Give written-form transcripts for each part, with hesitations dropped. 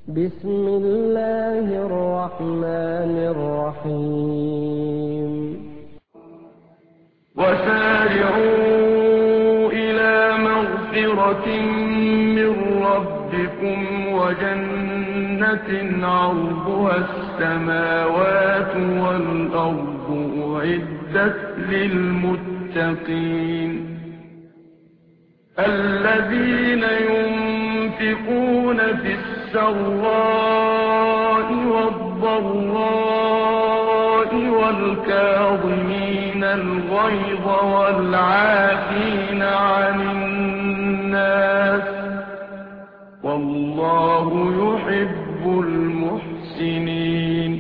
بسم الله الرحمن الرحيم وسارعوا إلى مغفرة من ربكم وجنة عرضها السماوات والأرض أعدت للمتقين الذين ينفقون في السراء والضراء والكاظمين الغيظ والعافين عن الناس والله يحب المحسنين.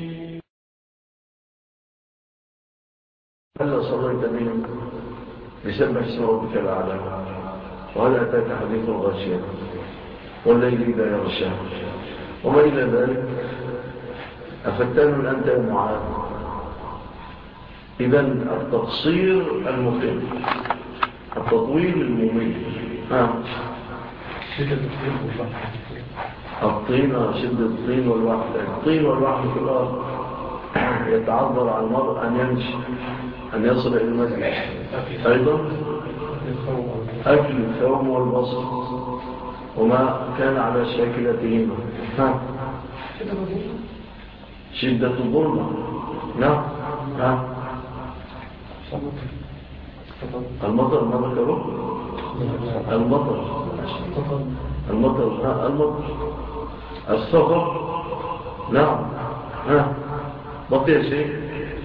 هل صليت بهم بسبح اسم ربك الأعلى وهل أتاك حديث الغاشية والليل إذا يغشى وما إلى ذلك؟ أفتان أنت يا معاذ؟ إذن التقصير المقيم، التطويل المميت، الطين شد الطين والوحل، الطين والوحل في الأرض يتعذر على المرء أن يمشي، أن يصل إلى المسجد. أيضا أكل الثوم والبصر وما كان على شاكلتهما. شدة الظلمة. نعم. المطر ما ذكره؟ المطر السفر. نعم. بقي شيء؟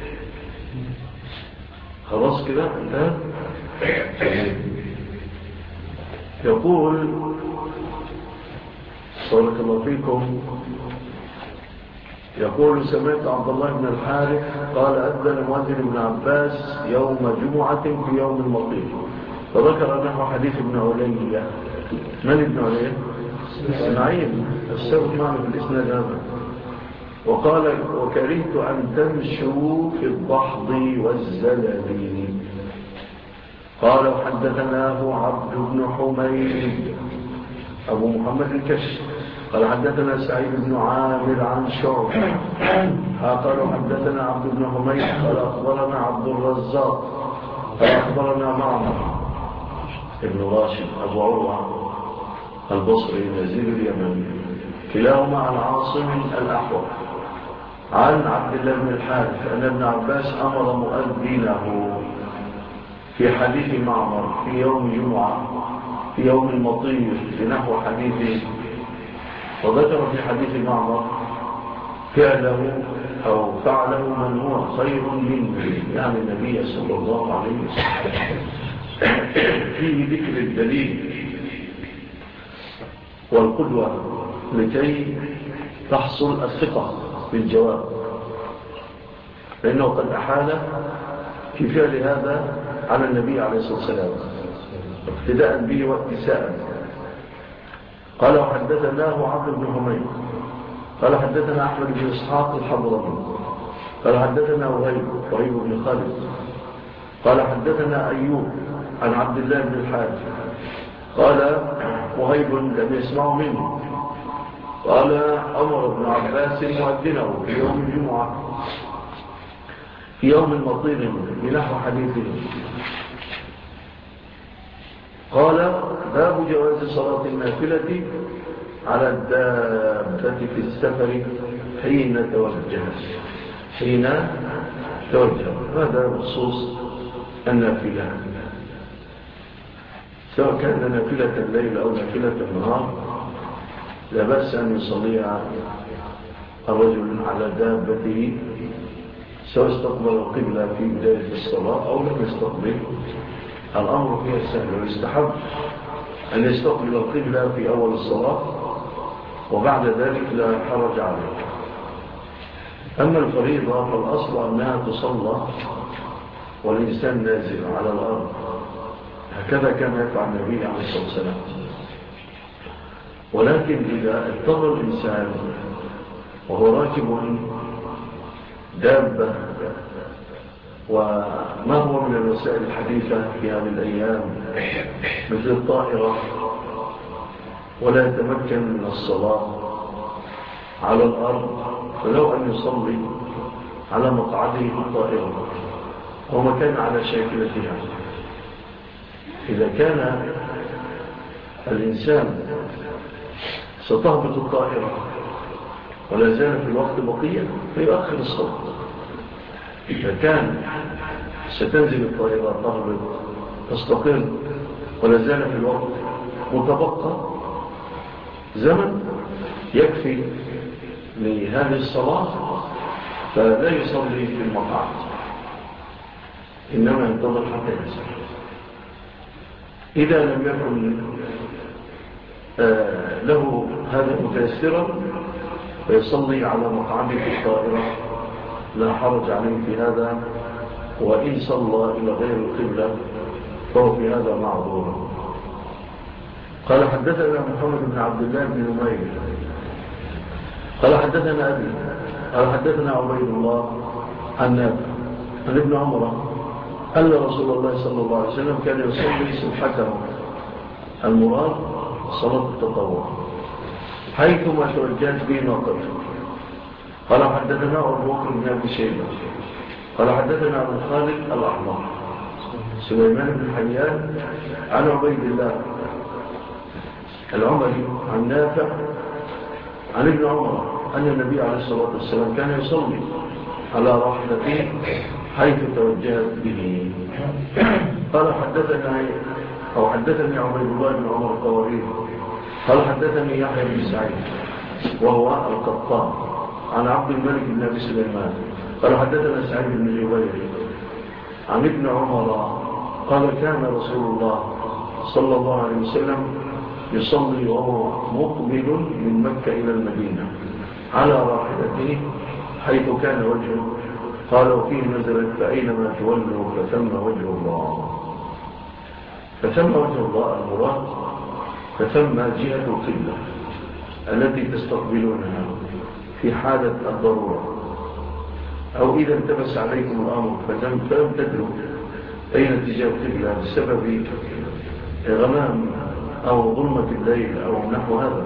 خلاص كده انتهى. يقول بارك الله فيكم، يقول سمعت عبد الله بن الحارث قال أذن مؤذن ابن عباس يوم جمعة في يوم المطير، فذكر نحو حديث ابن علية. من ابن علية؟ اسماعيل السبب معنا في الإسناد هذا. وقال وكرهت أن تمشوا في الضحض والزلل. قال وحدثناه عبد بن حميد أبو محمد الكشف قال حدثنا سعيد بن عامر عن شعبة قال حدثنا عبد بن حميد قال أخبرنا عبد الرزاق قال أخبرنا معمر ابن راشد أبو عروة البصري نزيل اليمن كلاهما عن عاصم الأحوال عن عبد الله بن الحارث أن ابن عباس أمر مؤذنه في حديث معمر في يوم جمعة في يوم المطير بنحو حديث، وذكر في حديث معمر فعله أو فعله من هو خير منه، يعني النبي صلى الله عليه وسلم. فيه ذكر الدليل والقدوة لكي تحصل الثقة بالجواب، لأنه قد أحال في فعل هذا على النبي عليه الصلاة والسلام اقتداء به واتساء. قال وحدثناه عبد بن حميد قال حدثنا أحمد بن إسحاق الحضرمي قال حدثنا وهيب بن خالد قال حدثنا أيوب عن عبد الله بن الحارث قال وهيب لم يسمع منه قال أمر ابن عباس مؤذنه في يوم الجمعة في يوم المطير بنحو حديثه. قال باب جواز صلاة النافلة على الدابة في السفر حين توجه. هذا بخصوص النافلة، سواء كان نافلة الليل أو نافلة النهار لا بأس أن يصليها الرجل على دابته، سواء استقبل القبلة في بداية الصلاة أو لم يستقبل. الأمر فيها سهل، ويستحب أن يستقبل القبلة في أول الصلاة وبعد ذلك لا حرج عليه. أما الفريضة فالأصل أنها تصلى والإنسان نازل على الأرض، هكذا كان يفعل النبي عليه الصلاة والسلام. ولكن إذا اضطر الإنسان وهو راكب دابة، وما هو من الوسائل الحديثة في هذه الأيام مثل الطائرة، ولا يتمكن من الصلاة على الأرض فلو أن يصلي على مقعده في الطائرة أو مكان على شاكلتها. إذا كان الإنسان ستهبط الطائرة ولا زال في الوقت بقية فيؤخر الصلاة. إذا كان ستنزل الطائرة تهبط تستقر ولا زال في الوقت متبقى زمن يكفي لهذه الصلاة فلا يصلي في المقعد، إنما ينتظر حتى ينزل. إذا لم يكن له هذا متيسرا فيصلي على مقعده في الطائرة لا حرج عليه في هذا، وإن صلى إلى غير القبلة فهو في هذا معذور. قال حدثنا محمد بن عبد الله بن نمير قال حدثنا أبي قال حدثنا عبيد الله عن نافع عن ابن عمر أن رسول الله صلى الله عليه وسلم كان يصلي سبحته المراد صلاة التطوع حيثما توجهت به ناقته. قال حدثنا أبو بكر بن أبي شيبة قال حدثنا أبو خالد الأحمر سليمان بن حيان عن عبيد الله العمري عن نافع عن ابن عمر أن النبي عليه الصلاة والسلام كان يصلي على راحلته حيث توجهت به. قال حدثني عبيد الله بن عمر الطواري قال حدثني يحيى بن سعيد وهو القطان عن عبد الملك بن أبي سليمان قال حدثنا سعيد بن جبير عن ابن عمر قال كان رسول الله صلى الله عليه وسلم يصلي وهو مقبل من مكة إلى المدينة على راحلته حيث كان وجهه. قال وفيه نزلت فأينما تولوا فثم وجه الله. فثم وجه الله المراد فثم جهة القبلة التي تستقبلونها في حالة الضرورة، أو إذا التبس عليكم الأمر فلم تدروا أين اتجاه القبلة بسبب غمام أو ظلمة الليل أو نحو هذا.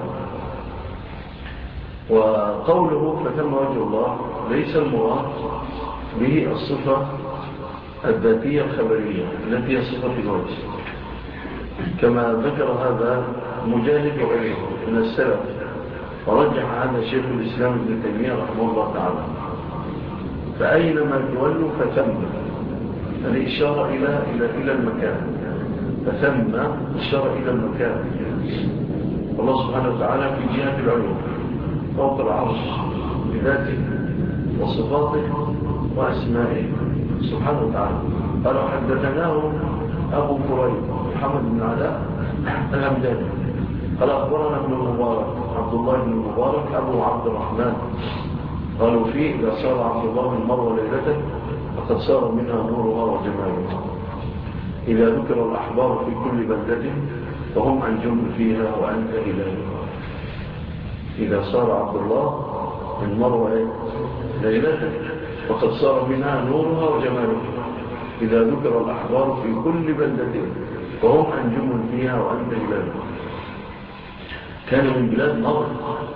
وقوله فثم وجه الله ليس المراد به الصفة الذاتية الخبرية التي هي صفة الوجه، كما ذكر هذا مجاهد وغيره من السلف، ورجح هذا شيخ الإسلام ابن تيمية رحمه الله تعالى. فأينما تولوا فثم الإشارة إلى المكان، فثم إشارة إلى المكان. الله سبحانه وتعالى في جهة العلوم فوق العرش بذاته وصفاته وأسمائه سبحانه وتعالى. قال حدثناه أبو كريب محمد بن علاء الهمداني قال أخبرنا ابن المبارك عبد الله بن المبارك أبو عبد الرحمن قالوا فيه إذا صار عبد الله من مروة ليلة فقد صار منها نورها وجمالها. إذا ذكر الأحبار في كل بلدة فهم أنجم فيها وأنت إلهها. إذا صار عبد الله من مروة ليلة فقد صار منها نورها وجمالها. إذا ذكر الأحبار في كل بلدة فهم أنجم فيها وأنت إلهها. كان من بلاد نظر،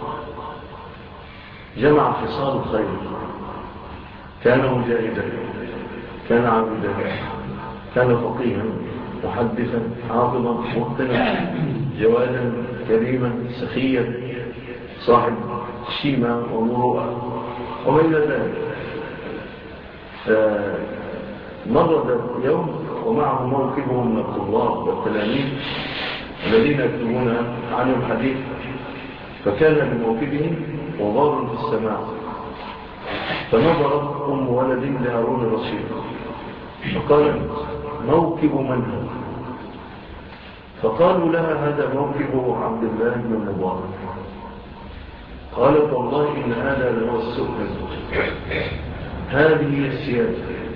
جمع خصال الخير، كان مجاهدا، كان عابدا، كان فقيها، محدثا، عاطلا، متقنا، جوادا، كريما، سخيا، صاحب شيمة ومروءة وبين ذلك. مرد يوم ومعه موكبه من الطلاب والتلاميذ الذين يكتبون عن الحديث، فكان بموكبه وضار في السماء، فنظرت أم ولد لهارون الرشيد فقالت موكب من هذا؟ فقالوا لها هذا موكب عبد الله بن المبارك. قالت والله إن هذا لهو السؤال، هذه هي السيادة،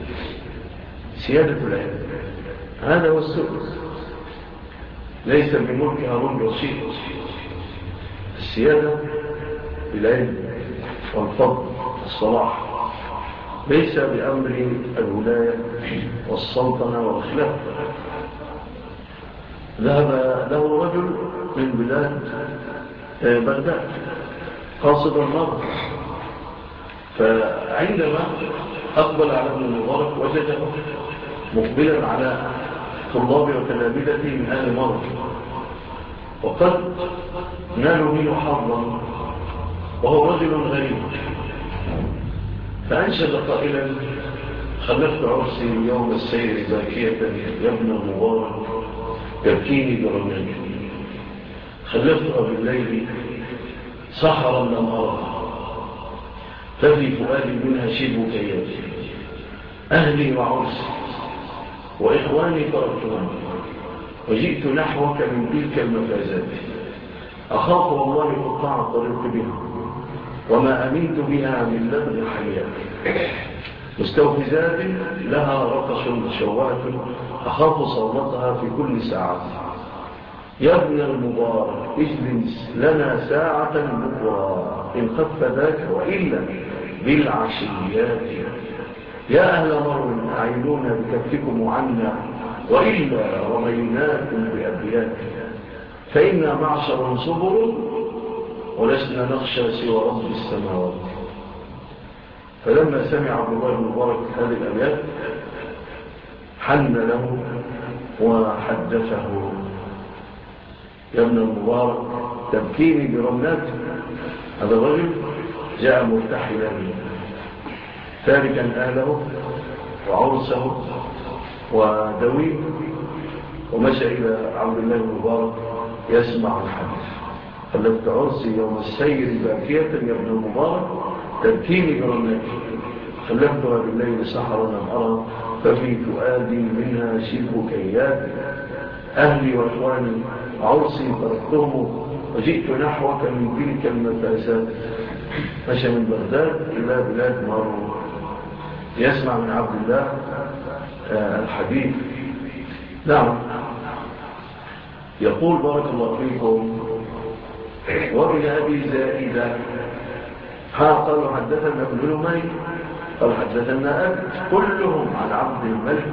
سيادة العلم، هذا هو السؤال، ليس بملك هارون الرشيد. السيادة بالعلم والفضل والصلاح، ليس بأمر الولاية والسلطنة والخلافة. ذهب له رجل من بلاد بغداد قاصد المرض. فعندما أقبل على ابن المبارك وجده مقبلا على طلاب وتلامذته من أهل مرض، وقد نالوا منه حظا وهو رجل غريب، فأنشد قائلا: خلفت عرسي يوم السير باكية يا ابن المبارك يبكيني برميك، خلفتها بالليل سحرا لم أرها، ففي فؤادي منها شبه كياتي، أهلي وعرسي وإخواني تركتهم، وجئت نحوك من تلك المفازات، أخاف والله قطاع الطريق بها، وما أمنت بها من لبن حياتي، مستوفزات لها رقص مشوهة، أخاف صولتها في كل ساعة، يا ابن المبارك اجلس لنا ساعة بكرة إن خف ذاك وإلا بالعشيات، يا أهل مرو أعينونا بكفكم عنا وإلا رميناكم بأبيات، فإنا معشر صبر ولسنا نخشى سوى رب السماوات. فلما سمع عبد الله بن مبارك هذه الأبيات حن له وحدثه: يا ابن المبارك تبكيني برملات. هذا الرجل جاء مرتحلا تاركا أهله وعرسه ودويه، ومشى إلى عبد الله بن مبارك يسمع الحديث: خلفت عرسي يوم السير باكية يا ابن المبارك تبكيني برملات، خلفتها بالليل سحرا لم أرى، ففي فؤادي منها شبه كيات، أهلي وإخواني عرسي تركتهم، وجئت نحوك من تلك المفاسات. مشى من بغداد إلى بلاد مرو يسمع من عبد الله الحديث. نعم. يقول بارك الله فيكم: وابن أبي زائدة قالوا حدثنا ابن نمير قال حدثنا أبي، كلهم عن عبد الملك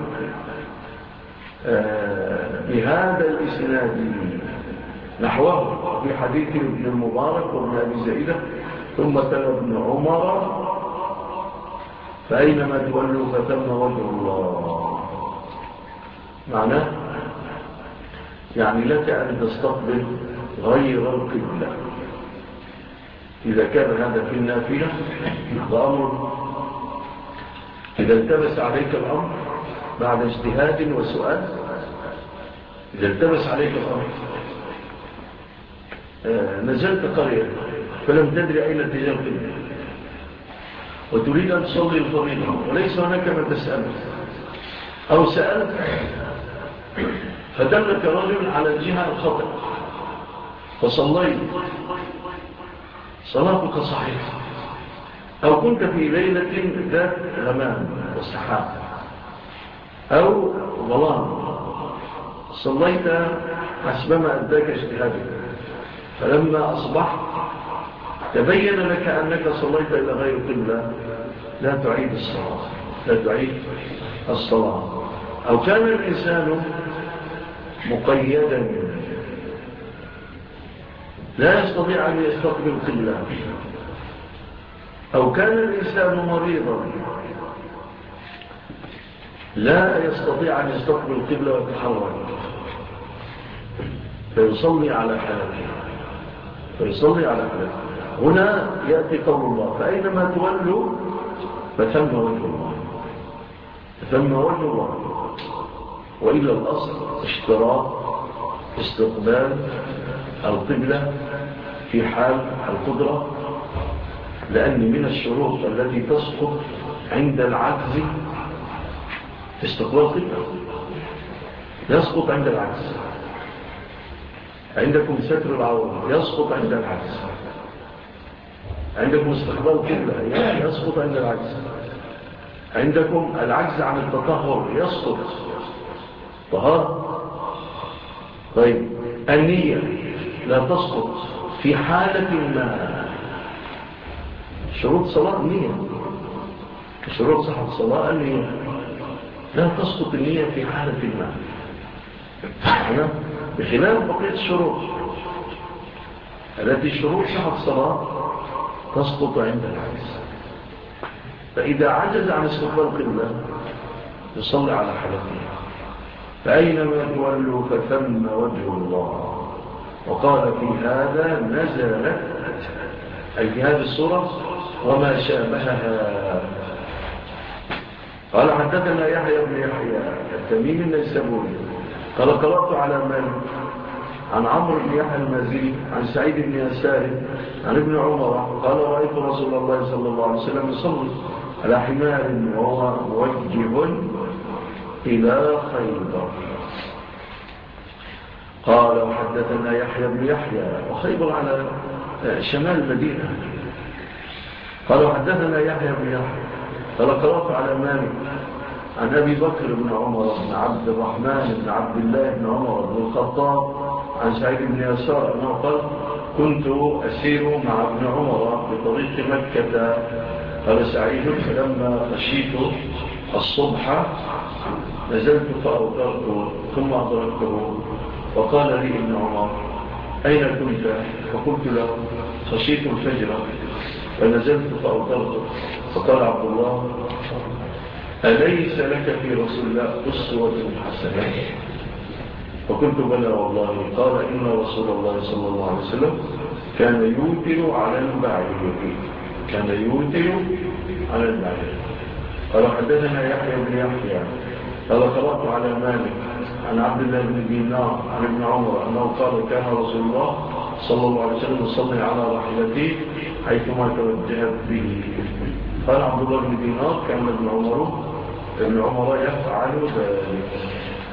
بهذا الإسناد نحوه في حديث ابن المبارك وابن أبي زائدة، ثم تلا ابن عمر: فأينما تولوا فتم وجه الله. معناه يعني لك أن تستقبل غير القبلة إذا كان هذا في النافلة. هذا أمر إذا التبس عليك الأمر بعد اجتهاد وسؤال، إذا التبس عليك الأمر نزلت قرية فلم تدري أين اتجاه القبلة وتريد أن تصلي الفريضة وليس هناك من تسأله، أو سألت فدلك رجل على الجهة الخطأ فصليت، صلاتك صحيحة. أو كنت في ليلة ذات غمام وسحاب أو ظلام، صليت حسبما أداك اجتهادك، فلما أصبحت تبين لك أنك صليت إلى غير قبلة، لا تعيد الصلاة، لا تعيد الصلاة. أو كان الإنسان مقيدا لا يستطيع أن يستقبل قبلة، أو كان الإنسان مريضا لا يستطيع أن يستقبل القبلة ويتحرك، فيصلي على حالته، هنا يأتي قول الله: فأينما تولوا فثم وجه الله، وإلى الأصل اشتراط استقبال القبلة في حال القدرة، لأن من الشروط التي تسقط عند العجز استقبال القبلة، يسقط عند العجز. عندكم ستر العورة يسقط عند العجز، عندكم استقبال القبلة يسقط عند العجز، عندكم العجز عن التطهر يسقط طهارة. طيب النية لا تسقط في حالة ما. شروط صلاة النية، شروط صحة الصلاة النية، لا تسقط النية في حالة ما، بخلاف بقية الشروط التي شروط صحة الصلاة تسقط عند العجز. فإذا عجز عن استقبال القبلة يصلي على حالته، فأينما تولوا فثم وجه الله. وقال في هذا نزلت، أي في هذه السورة وما شابهها. قال حدثنا يحيى بن يحيى التميمي النيسابوري قال قرأت على مالك عن عمرو بن يحيى المازني عن سعيد بن يسار عن ابن عمر قال رأيت رسول الله صلى الله عليه وسلم يصلي على حمار وهو موجه إلى خيبر. قال وحدثنا يحيى بن يحيى وخيبر على شمال المدينة. قال وحدثنا يحيى بن يحيى قال قرأت على مالك عن أبي بكر بن عمر بن عبد الرحمن بن عبد الله بن عمر بن الخطاب عن سعيد بن يسار أنه قال كنت أسير مع ابن عمر بطريق مكة. قال سعيد فلما خشيت الصبح نزلت فأوترت ثم أدركته وقال لي ابن عمر أين كنت؟ فقلت له خشيت الفجر فنزلت فأوترت. فقال عبد الله أليس لك في رسول الله أسوة حسنة؟ فقلت بلى والله. قال إن رسول الله صلى الله عليه وسلم كان يوتر على البعير. كان يوتر على البعير. قال حدثنا يحيى بن يحيى قال قرأت على مالك عن عبد الله بن دينار عن ابن عمر أنه قال كان رسول الله صلى الله عليه وسلم يصلي على راحلته حيثما توجهت به. قال عبد الله بن دينار كان ابن عمر يفعل ذلك.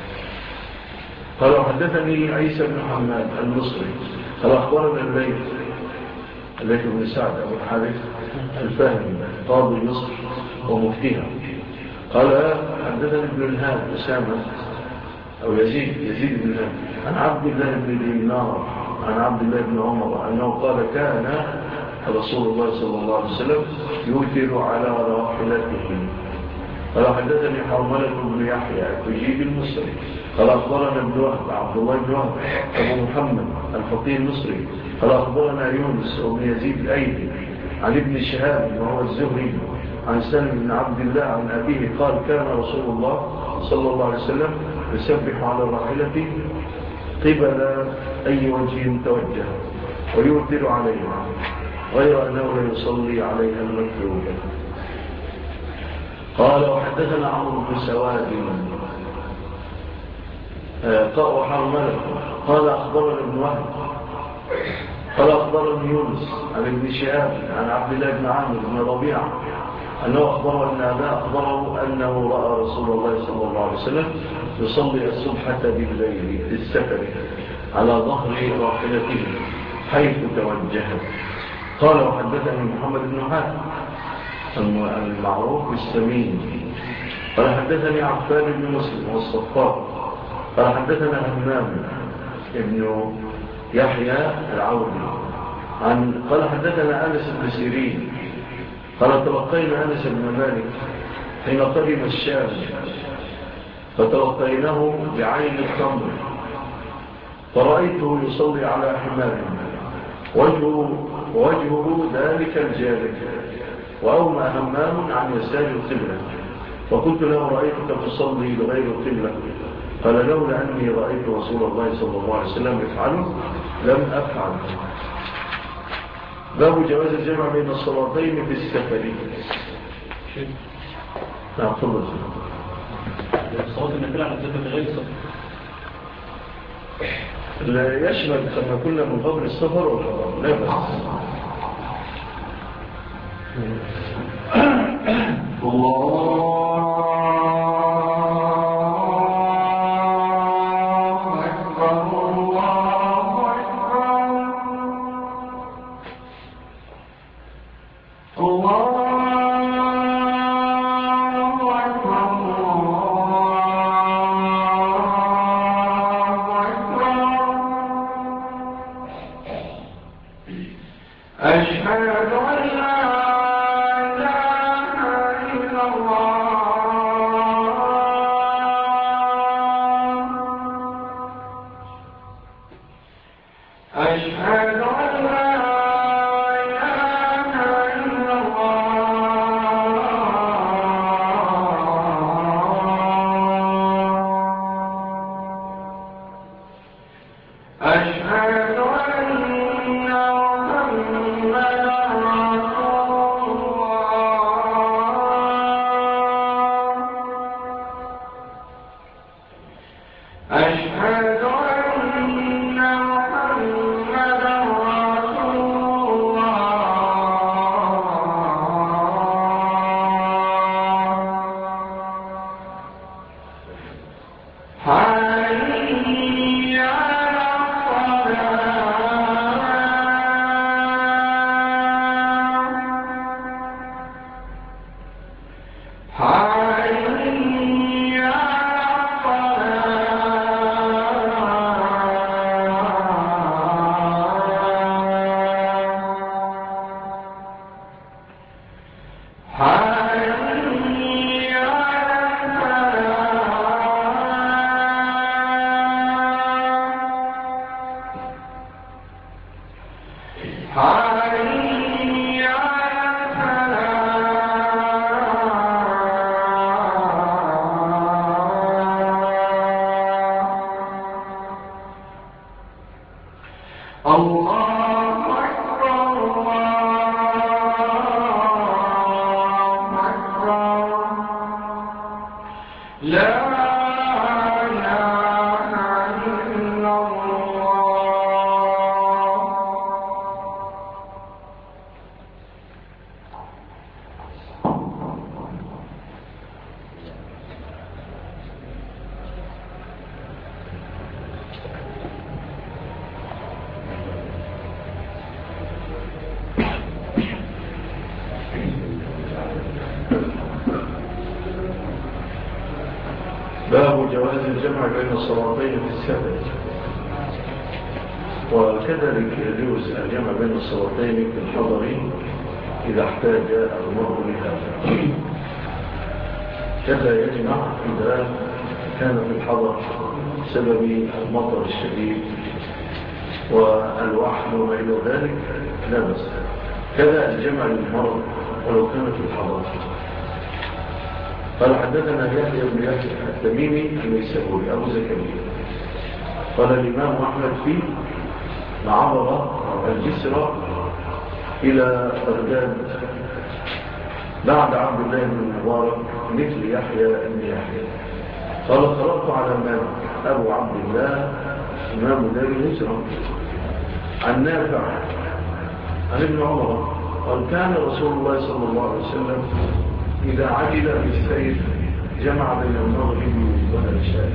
قال حدثني عيسى بن محمد المصري قال أخبرنا الليث بن سعد أبو الحارث الفهمي قاضي مصر ومفتيها قال حدثني ابن الهاد أسامة أو يزيد بن الهاد عن عبد الله بن دينار عن عبد الله بن عمر أنه قال كان رسول الله صلى الله عليه وسلم يوتر على راحلته. قال حدثني حرملة بن يحيى التجيب المصري قال أخبرنا ابن وهب عبد الله بن وهب أبو محمد الفقيه المصري قال أخبرنا يونس وابن يزيد الأيدي عن ابن شهاب وهو الزهري عن سالم بن عبد الله عن أبيه قال كان رسول الله صلى الله عليه وسلم يسبح على راحلته قبل أي وجه توجه ويوتر عليها غير أنه لا يصلي عليها المكتوبة. قال وحدثنا عمرو بن سواد وحرمله قال أخبرنا ابن وهب قال أخبرني يونس عن ابن شهاب عن عبد الله بن عامر بن ربيعة أنه أخبره أن أباه أخبره أنه رأى رسول الله صلى الله عليه وسلم يصلي الصبحة بالليل في السفر على ظهر راحلته حيث توجهت. قال وحدثني محمد بن حاتم المعروف بالسمين قال حدثني عفان بن مسلم والصفار قال حدثنا همام ابن يحيى العودي قال حدثنا أنس بن سيرين قال تلقينا أنس بن مالك حين قدم الشام فتلقيناه بعين التمر فرأيته يصلي على حمار وجهه ذلك الجانب وأومى همام عن يسار القبلة فقلت له رأيتك تصلي بغير القبلة قال لولا أني رأيت رسول الله صلى الله عليه وسلم يفعله لم أفعل. باب جواز الجمع بين الصلاتين في السفر. نعم تفضل. الصلاة النافلة على السفر غير السفر لا يشمل كما كنا من قبل السفر والحضر لا بس. الله أشهد أن لا إله إلا الله أشهد أن محمدا رسول الله حي على الصلاة حي الله أكبر الله أكبر لا إله إلا الله باب جواز الجمع بين الصلاتين في السفر. وكذلك يجوز الجمع بين الصلاتين في الحضر إذا احتاج المرء لهذا. كذا يجمع إذا كان في الحضر بسبب المطر الشديد والوحل وما إلى ذلك لا بأس. كذا الجمع للمرء ولو كان في الحضر. قال حدثنا يحيى بن يحيى التميمي النيسابوري أبو زكريا قال الإمام أحمد فيه عبر الجسر إلى بغداد بعد عبد الله بن المبارك مثل يحيى بن يحيى. قال قرأت على مالك أبو عبد الله إمام دار الهجرة عن نافع عن ابن عمر قال كان رسول الله صلى الله عليه وسلم إذا عجل بالسير جمع بين المغرب والعشاء.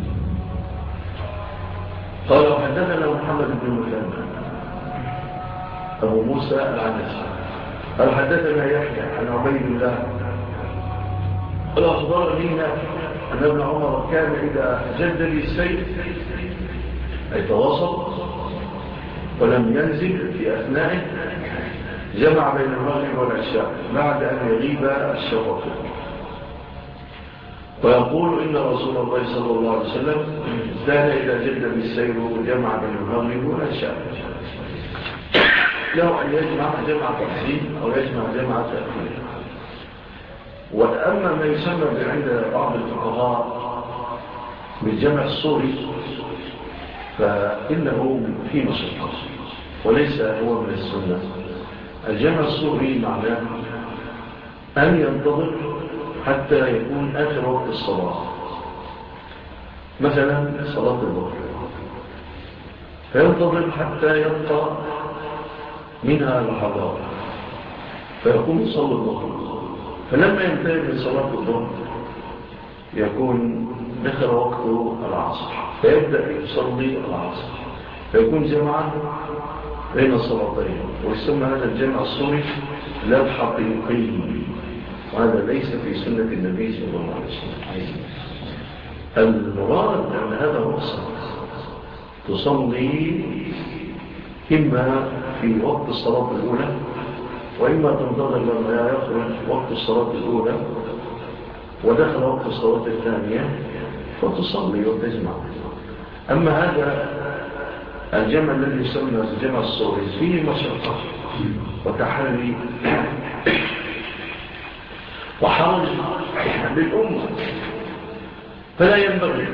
قال وحدثنا محمد بن مثنى أبو موسى العنسي قال حدثنا يحيى عن عبيد الله قال أخبرني أن ابن عمر كان إذا جد بالسير أي تواصل ولم ينزل في أثنائه جمع بين المغرب والعشاء بعد أن يغيب الشفق. ويقول إن رسول الله صلى الله عليه وسلم كان إذا جد بالسير جمع بين المغرب والعشاء. له أن يجمع جمع تقسيم أو يجمع جمع تأخير. وأما ما يسمى عند بعض الفقهاء بالجمع الصوري فإنه في مشقة وليس هو من السنة. الجمع الصوري معناه أن ينتظر حتى يكون آخر وقت الصلاة، مثلا صلاة الظهر، فينتظر حتى يبقى منها الحضارة فيكون يصلي الظهر. فلما ينتهي من صلاة الظهر يكون دخل وقت العصر فيبدأ يصلي العصر فيكون جمعا بين الصلاتين. ويسمى هذا الجمع الصوري لا الحقيقي، وهذا ليس في سنة النبي صلى الله عليه وسلم. المراد أن هذا هو الصلاة، تصلي إما في وقت الصلاة الأولى وإما تنتظر لما يخرج وقت الصلاة الأولى ودخل وقت الصلاة الثانية فتصلي وتجمع. أما هذا الجمع الذي يسمى الجمع الصوري فيه مشقة وتحري وحرج للأمة، فلا ينبغي.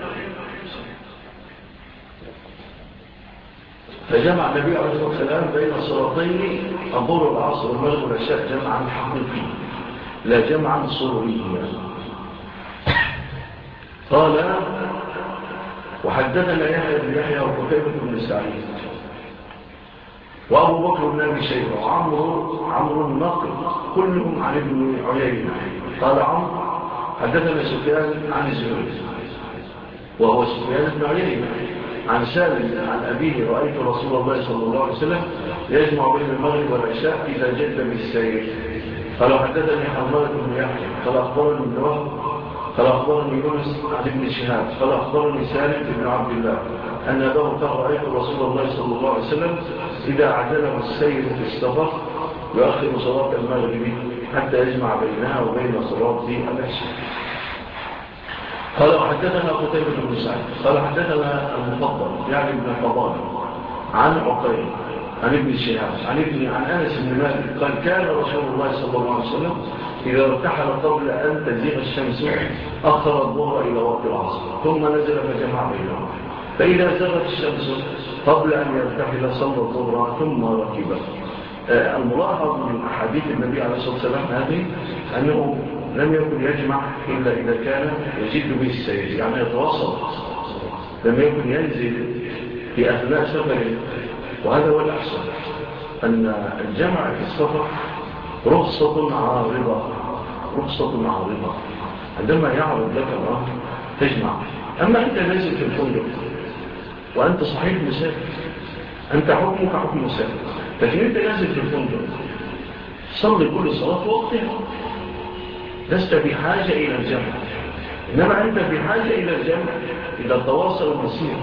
فجمع النبي عليه الصلاة والسلام بين الصلاتين الظهر والعصر والمغرب والعشاء جمعا حقيقيا لا جمعا صوريا. قال وحدثنا يحيى بن يحيى وقتيبة بن سعيد وأبو بكر بن أبي شيبة وعمرو الناقد كلهم عن ابن عيينة. قال عمرو حدثنا سفيان عن الزهري وهو سفيان بن عيينة عن سالم عن أبيه رأيت رسول الله صلى الله عليه وسلم يجمع بين المغرب والعشاء إذا جد بالسير. قال حدثني حماد بن يحيى قال أخبرني ابن وهب قال أخبرني يونس عن ابن شهاب قال أخبرني سالم بن عبد الله أن أباه قال رأيت رسول الله صلى الله عليه وسلم إذا عجله السير في السفر يؤخر صلاة المغرب حتى يجمع بينها وبين صلاة العشاء. قال وحدثنا قتيبة بن سعيد قال حدثنا المفضل يعني ابن الفضال عن عقيل عن ابن شهاب عن أنس بن مالك قال كان رسول الله صلى الله عليه وسلم إذا ارتحل قبل أن تزيغ الشمس أخر الظهر إلى وقت العصر ثم نزل فجمع بينهم فإذا زغت الشمس قبل أن يرتحل صلى الظهر ثم ركب. الملاحظ من أحاديث النبي عليه الصلاة والسلام هذه أنه لم يكن يجمع إلا إذا كان يجد به السير يعني يتواصل، لم يكن ينزل في أثناء سفره. وهذا هو الأحسن أن الجمع في السفر رخصة عارضة عندما يعرض لك الأمر تجمع. أما أنت نازل في الفندق وأنت صحيح مسافر، أنت حكمك حكم مسافر، لكن أنت نازل في الفندق صلي كل صلاة وقتها، لست بحاجة إلى الجمع. إنما أنت بحاجة إلى الجمع إذا تواصل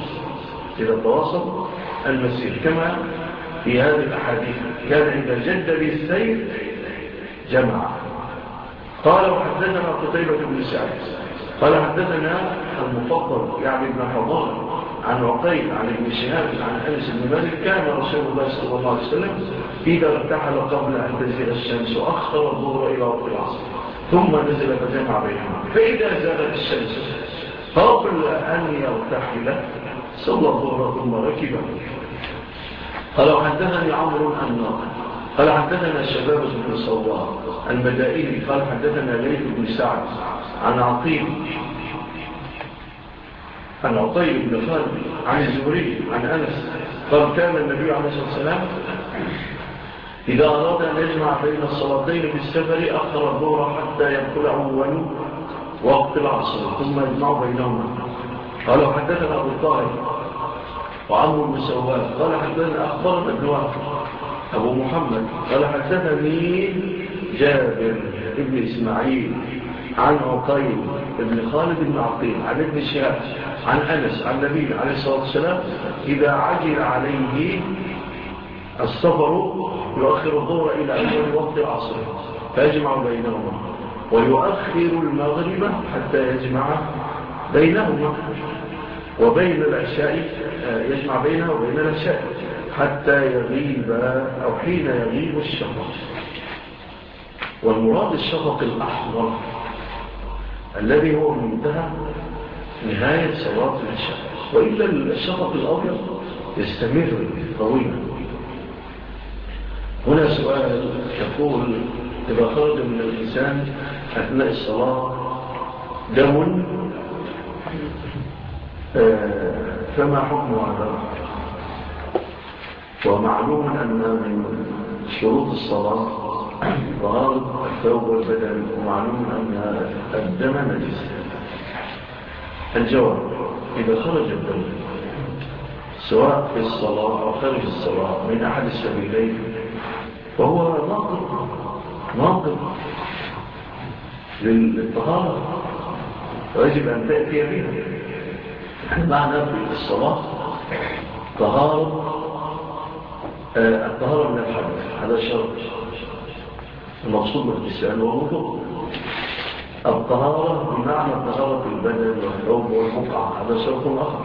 المسير كما في هذه الأحاديث كان إذا جد بالسير جمع. قال وحدثنا قتيبة بن سعيد قال حدثنا المفضل يعني ابن حضار عن عقيل عن ابن شهاب عن أنس بن مالك كان رسول الله صلى الله عليه وسلم إذا ارتحل قبل أن تزيغ الشمس أخر الظهر إلى وقت العصر ثم نزل فجمع بينهما فإذا زالت الشمس قبل أن يرتحل صلى الظهر ثم ركب. قال حدثني عمرو الناقد قال حدثنا شباب بن صوار المدائني قال حدثنا ليث بن سعد عن عطيل بن خالد عن الزهري عن أنس قال كان النبي عليه الصلاة والسلام إذا أراد أن يجمع بين الصلاتين في السفر أخر الظهر حتى يدخل أول وقت العصر ثم يجمع بينهما. قال حدثنا أبو الطاهر وعمرو بن سواد قال حدثنا أخبرنا ابن وهب أبو محمد قال حدثني جابر ابن إسماعيل عن عقيل ابن خالد بن عقيل عن ابن شهاب عن أنس عن النبي عليه الصلاة والسلام إذا عجل عليه السفر يؤخر الظهر إلى أول وقت العصر فيجمع بينهما ويؤخر المغرب حتى يجمع بينهما وبين العشاء يجمع بينه وبين العشاء حتى يغيب أو حين يغيب الشفق. والمراد الشفق الأحمر الذي هو منتهى نهاية صلاة العشاء، وإلا الشفق الأبيض يستمر طويلا. هنا سؤال يقول إذا خرج من الإنسان أثناء الصلاة دم فما حكم هذا؟ ومعلوم أن من شروط الصلاة طهارة الثوب والبدن، ومعلوم أن الدم نجس. الجواب إذا خرج الدم سواء في الصلاة أو خارج الصلاة من أحد السبيلين فهو ناقض للطهارة ويجب أن تأتي بها. معنى في الصلاة الطهارة من الحدث، هذا شرط المقصود بالاغتسال والوضوء. الطهارة بمعنى طهارة البدن والثوب والبقعة هذا شرط آخر.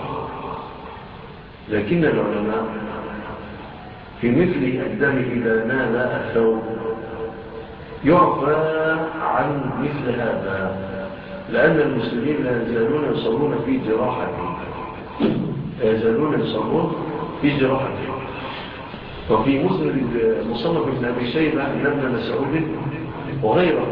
لكن العلماء في مثل الدم إذا نال الثوب يعفى عن مثل هذا، لأن المسلمين لا يزالون يصلون في جراحته. وفي مصنف ابن أبي شيبة أن ابن مسعود وغيره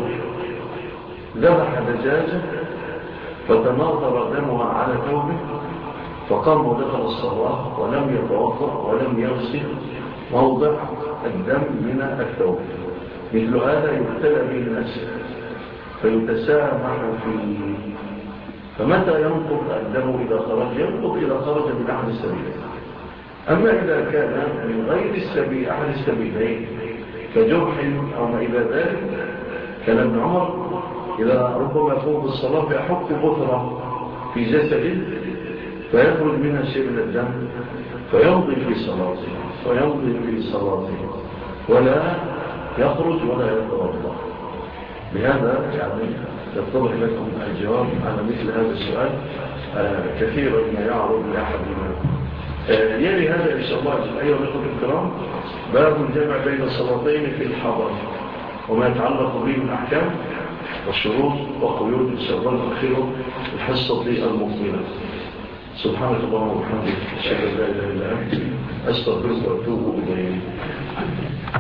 ذبح دجاجة فتماطر دمها على ثوبه فقام ودخل الصلاة ولم يتوضأ ولم يغسل موضع الدم من الثوب، مثل هذا يبتلى به الناس فيتسامح فيه. فمتى ينقض الدم إذا خرج؟ ينقض إذا خرج من أحد السبيلين. أما إذا كان من غير السبيل أحد السبيلين كجرح أو ما إلى ذلك، كان ابن عمر إذا ربما يقوم بالصلاة فيحك بثرة في جسده فيخرج منها شيء من الدم فيمضي في صلاته ولا يخرج ولا يتوضا. بهذا يعني يتضح لكم الجواب على مثل هذا السؤال كثيرا ما يعرض لأحدنا. يلي هذا إن شاء الله أيها الأخوة الكرام باب الجمع بين الصلاتين في الحضر وما يتعلق به من أحكام والشروط وقيود. إن شاء الله نؤخره الحصة المقبلة. سبحانك اللهم وبحمدك أشهد أن لا إله إلا أنت أستغفرك وأتوب إليك.